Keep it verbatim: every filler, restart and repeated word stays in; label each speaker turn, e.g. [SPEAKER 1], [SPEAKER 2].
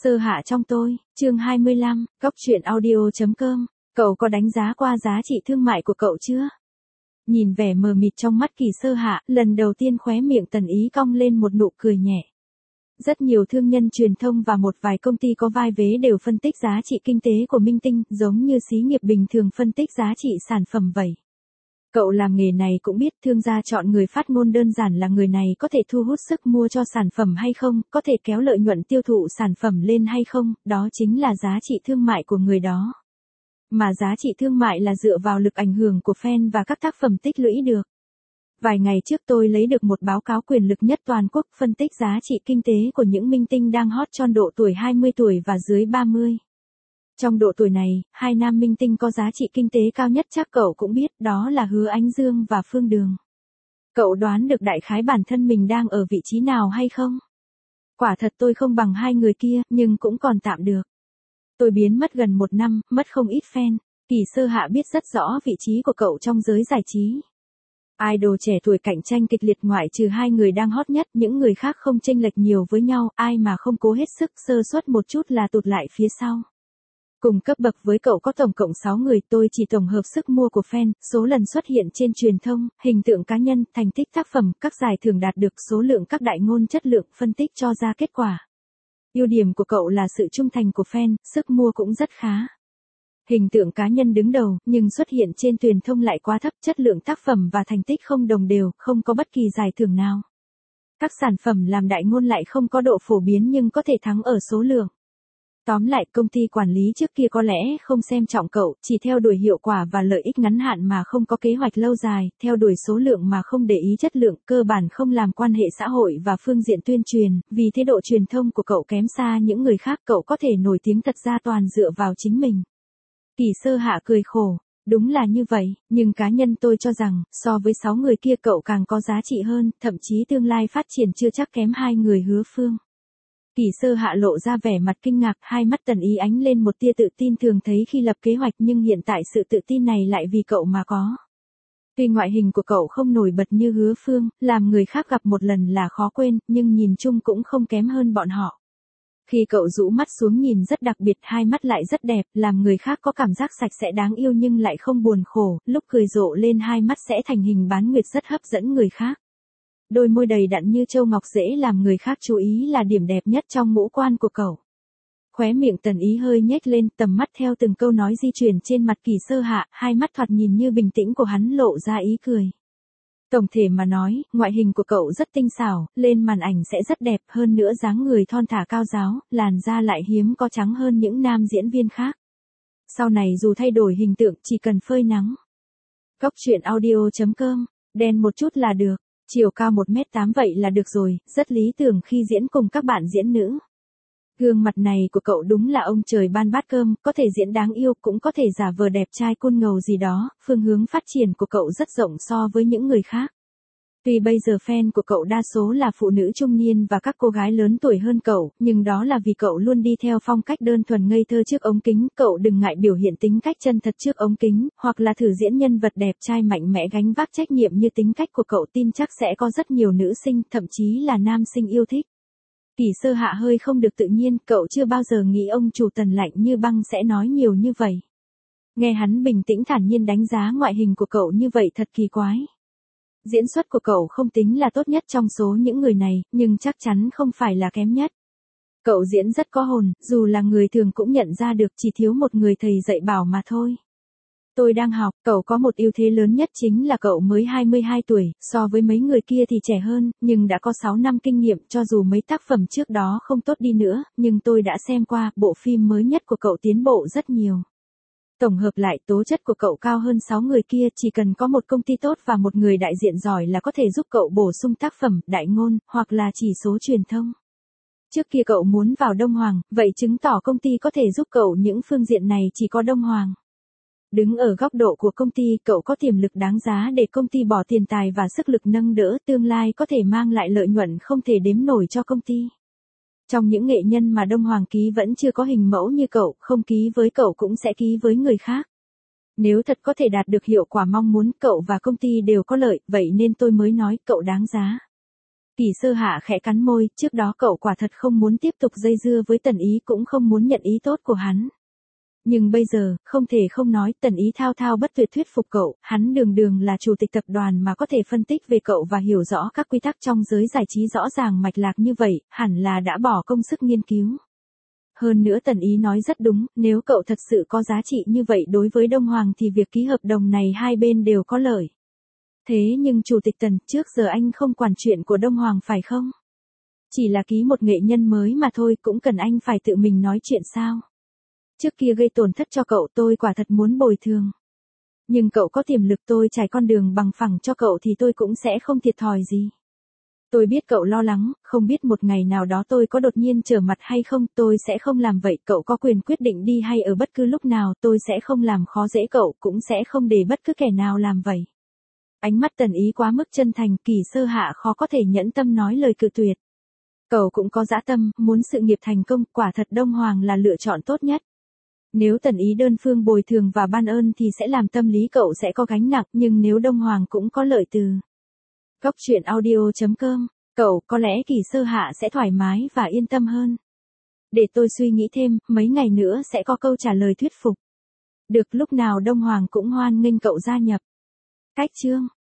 [SPEAKER 1] Sơ hạ trong tôi, chương hai mươi lăm, cóc truyện audio chấm com. Cậu có đánh giá qua giá trị thương mại của cậu chưa? Nhìn vẻ mờ mịt trong mắt Kỳ Sơ Hạ, lần đầu tiên khóe miệng Tần Ý cong lên một nụ cười nhẹ. Rất nhiều thương nhân truyền thông và một vài công ty có vai vế đều phân tích giá trị kinh tế của minh tinh, giống như xí nghiệp bình thường phân tích giá trị sản phẩm vậy. Cậu làm nghề này cũng biết thương gia chọn người phát ngôn đơn giản là người này có thể thu hút sức mua cho sản phẩm hay không, có thể kéo lợi nhuận tiêu thụ sản phẩm lên hay không, đó chính là giá trị thương mại của người đó. Mà giá trị thương mại là dựa vào lực ảnh hưởng của fan và các tác phẩm tích lũy được. Vài ngày trước tôi lấy được một báo cáo quyền lực nhất toàn quốc phân tích giá trị kinh tế của những minh tinh đang hot trong độ tuổi hai mươi tuổi và dưới ba mươi. Trong độ tuổi này, hai nam minh tinh có giá trị kinh tế cao nhất chắc cậu cũng biết, đó là Hứa Ánh Dương và Phương Đường. Cậu đoán được đại khái bản thân mình đang ở vị trí nào hay không? Quả thật tôi không bằng hai người kia, nhưng cũng còn tạm được. Tôi biến mất gần một năm, mất không ít fan. Kỳ Sơ Hạ biết rất rõ vị trí của cậu trong giới giải trí. Idol trẻ tuổi cạnh tranh kịch liệt, ngoại trừ hai người đang hot nhất, những người khác không chênh lệch nhiều với nhau, ai mà không cố hết sức sơ suất một chút là tụt lại phía sau. Cùng cấp bậc với cậu có tổng cộng sáu người, tôi chỉ tổng hợp sức mua của fan, số lần xuất hiện trên truyền thông, hình tượng cá nhân, thành tích tác phẩm, các giải thưởng đạt được, số lượng các đại ngôn, chất lượng, phân tích cho ra kết quả. Ưu điểm của cậu là sự trung thành của fan, sức mua cũng rất khá. Hình tượng cá nhân đứng đầu, nhưng xuất hiện trên truyền thông lại quá thấp, chất lượng tác phẩm và thành tích không đồng đều, không có bất kỳ giải thưởng nào. Các sản phẩm làm đại ngôn lại không có độ phổ biến nhưng có thể thắng ở số lượng. Tóm lại, công ty quản lý trước kia có lẽ không xem trọng cậu, chỉ theo đuổi hiệu quả và lợi ích ngắn hạn mà không có kế hoạch lâu dài, theo đuổi số lượng mà không để ý chất lượng, cơ bản không làm quan hệ xã hội và phương diện tuyên truyền, vì thế độ truyền thông của cậu kém xa những người khác, cậu có thể nổi tiếng thật ra toàn dựa vào chính mình. Kỳ Sơ Hạ cười khổ, đúng là như vậy, nhưng cá nhân tôi cho rằng, so với sáu người kia cậu càng có giá trị hơn, thậm chí tương lai phát triển chưa chắc kém hai người Hứa Phương. Kỳ Sơ Hạ lộ ra vẻ mặt kinh ngạc, hai mắt Tần Ý ánh lên một tia tự tin thường thấy khi lập kế hoạch, nhưng hiện tại sự tự tin này lại vì cậu mà có. Tuy ngoại hình của cậu không nổi bật như Hứa Phương, làm người khác gặp một lần là khó quên, nhưng nhìn chung cũng không kém hơn bọn họ. Khi cậu rũ mắt xuống nhìn rất đặc biệt, hai mắt lại rất đẹp, làm người khác có cảm giác sạch sẽ đáng yêu nhưng lại không buồn khổ, lúc cười rộ lên hai mắt sẽ thành hình bán nguyệt rất hấp dẫn người khác. Đôi môi đầy đặn như châu ngọc dễ làm người khác chú ý là điểm đẹp nhất trong ngũ quan của cậu. Khóe miệng Tần Ý hơi nhếch lên, tầm mắt theo từng câu nói di chuyển trên mặt Kỳ Sơ Hạ, hai mắt thoạt nhìn như bình tĩnh của hắn lộ ra ý cười. Tổng thể mà nói, ngoại hình của cậu rất tinh xảo, lên màn ảnh sẽ rất đẹp, hơn nữa dáng người thon thả cao ráo, làn da lại hiếm có trắng hơn những nam diễn viên khác. Sau này dù thay đổi hình tượng, chỉ cần phơi nắng. Cóc truyện audio chấm com, đen một chút là được. Chiều cao một mét tám vậy là được rồi, rất lý tưởng khi diễn cùng các bạn diễn nữ. Gương mặt này của cậu đúng là ông trời ban bát cơm, có thể diễn đáng yêu, cũng có thể giả vờ đẹp trai cool ngầu gì đó, phương hướng phát triển của cậu rất rộng so với những người khác. Tuy bây giờ fan của cậu đa số là phụ nữ trung niên và các cô gái lớn tuổi hơn cậu, nhưng đó là vì cậu luôn đi theo phong cách đơn thuần ngây thơ trước ống kính, cậu đừng ngại biểu hiện tính cách chân thật trước ống kính, hoặc là thử diễn nhân vật đẹp trai mạnh mẽ gánh vác trách nhiệm như tính cách của cậu, tin chắc sẽ có rất nhiều nữ sinh, thậm chí là nam sinh yêu thích. Kỳ Sơ Hạ hơi không được tự nhiên, cậu chưa bao giờ nghĩ ông chủ Tần lạnh như băng sẽ nói nhiều như vậy. Nghe hắn bình tĩnh thản nhiên đánh giá ngoại hình của cậu như vậy thật kỳ quái. Diễn xuất của cậu không tính là tốt nhất trong số những người này, nhưng chắc chắn không phải là kém nhất. Cậu diễn rất có hồn, dù là người thường cũng nhận ra được, chỉ thiếu một người thầy dạy bảo mà thôi. Tôi đang học, cậu có một ưu thế lớn nhất chính là cậu mới hai mươi hai tuổi, so với mấy người kia thì trẻ hơn, nhưng đã có sáu năm kinh nghiệm, cho dù mấy tác phẩm trước đó không tốt đi nữa, nhưng tôi đã xem qua, bộ phim mới nhất của cậu tiến bộ rất nhiều. Tổng hợp lại, tố chất của cậu cao hơn sáu người kia, chỉ cần có một công ty tốt và một người đại diện giỏi là có thể giúp cậu bổ sung tác phẩm, đại ngôn, hoặc là chỉ số truyền thông. Trước kia cậu muốn vào Đông Hoàng, vậy chứng tỏ công ty có thể giúp cậu những phương diện này chỉ có Đông Hoàng. Đứng ở góc độ của công ty, cậu có tiềm lực đáng giá để công ty bỏ tiền tài và sức lực nâng đỡ, tương lai có thể mang lại lợi nhuận không thể đếm nổi cho công ty. Trong những nghệ nhân mà Đông Hoàng ký vẫn chưa có hình mẫu như cậu, không ký với cậu cũng sẽ ký với người khác. Nếu thật có thể đạt được hiệu quả mong muốn, cậu và công ty đều có lợi, vậy nên tôi mới nói cậu đáng giá. Kỳ Sơ Hạ khẽ cắn môi, trước đó cậu quả thật không muốn tiếp tục dây dưa với Tần Ý, cũng không muốn nhận ý tốt của hắn. Nhưng bây giờ, không thể không nói, Tần Ý thao thao bất tuyệt thuyết phục cậu, hắn đường đường là chủ tịch tập đoàn mà có thể phân tích về cậu và hiểu rõ các quy tắc trong giới giải trí rõ ràng mạch lạc như vậy, hẳn là đã bỏ công sức nghiên cứu. Hơn nữa Tần Ý nói rất đúng, nếu cậu thật sự có giá trị như vậy đối với Đông Hoàng thì việc ký hợp đồng này hai bên đều có lợi. Thế nhưng Chủ tịch Tần, trước giờ anh không quản chuyện của Đông Hoàng phải không? Chỉ là ký một nghệ nhân mới mà thôi, cũng cần anh phải tự mình nói chuyện sao? Trước kia gây tổn thất cho cậu, tôi quả thật muốn bồi thường. Nhưng cậu có tiềm lực, tôi trải con đường bằng phẳng cho cậu thì tôi cũng sẽ không thiệt thòi gì. Tôi biết cậu lo lắng, không biết một ngày nào đó tôi có đột nhiên trở mặt hay không, tôi sẽ không làm vậy, cậu có quyền quyết định đi hay ở bất cứ lúc nào, tôi sẽ không làm khó dễ cậu, cũng sẽ không để bất cứ kẻ nào làm vậy. Ánh mắt Tần Ý quá mức chân thành, Kỳ Sơ Hạ khó có thể nhẫn tâm nói lời cự tuyệt. Cậu cũng có dã tâm, muốn sự nghiệp thành công, quả thật Đông Hoàng là lựa chọn tốt nhất. Nếu Tần Ý đơn phương bồi thường và ban ơn thì sẽ làm tâm lý cậu sẽ có gánh nặng, nhưng nếu Đông Hoàng cũng có lợi từ. Góc truyện audio chấm com, cậu, có lẽ Kỳ Sơ Hạ sẽ thoải mái và yên tâm hơn. Để tôi suy nghĩ thêm, mấy ngày nữa sẽ có câu trả lời thuyết phục. Được, lúc nào Đông Hoàng cũng hoan nghênh cậu gia nhập. Cách chương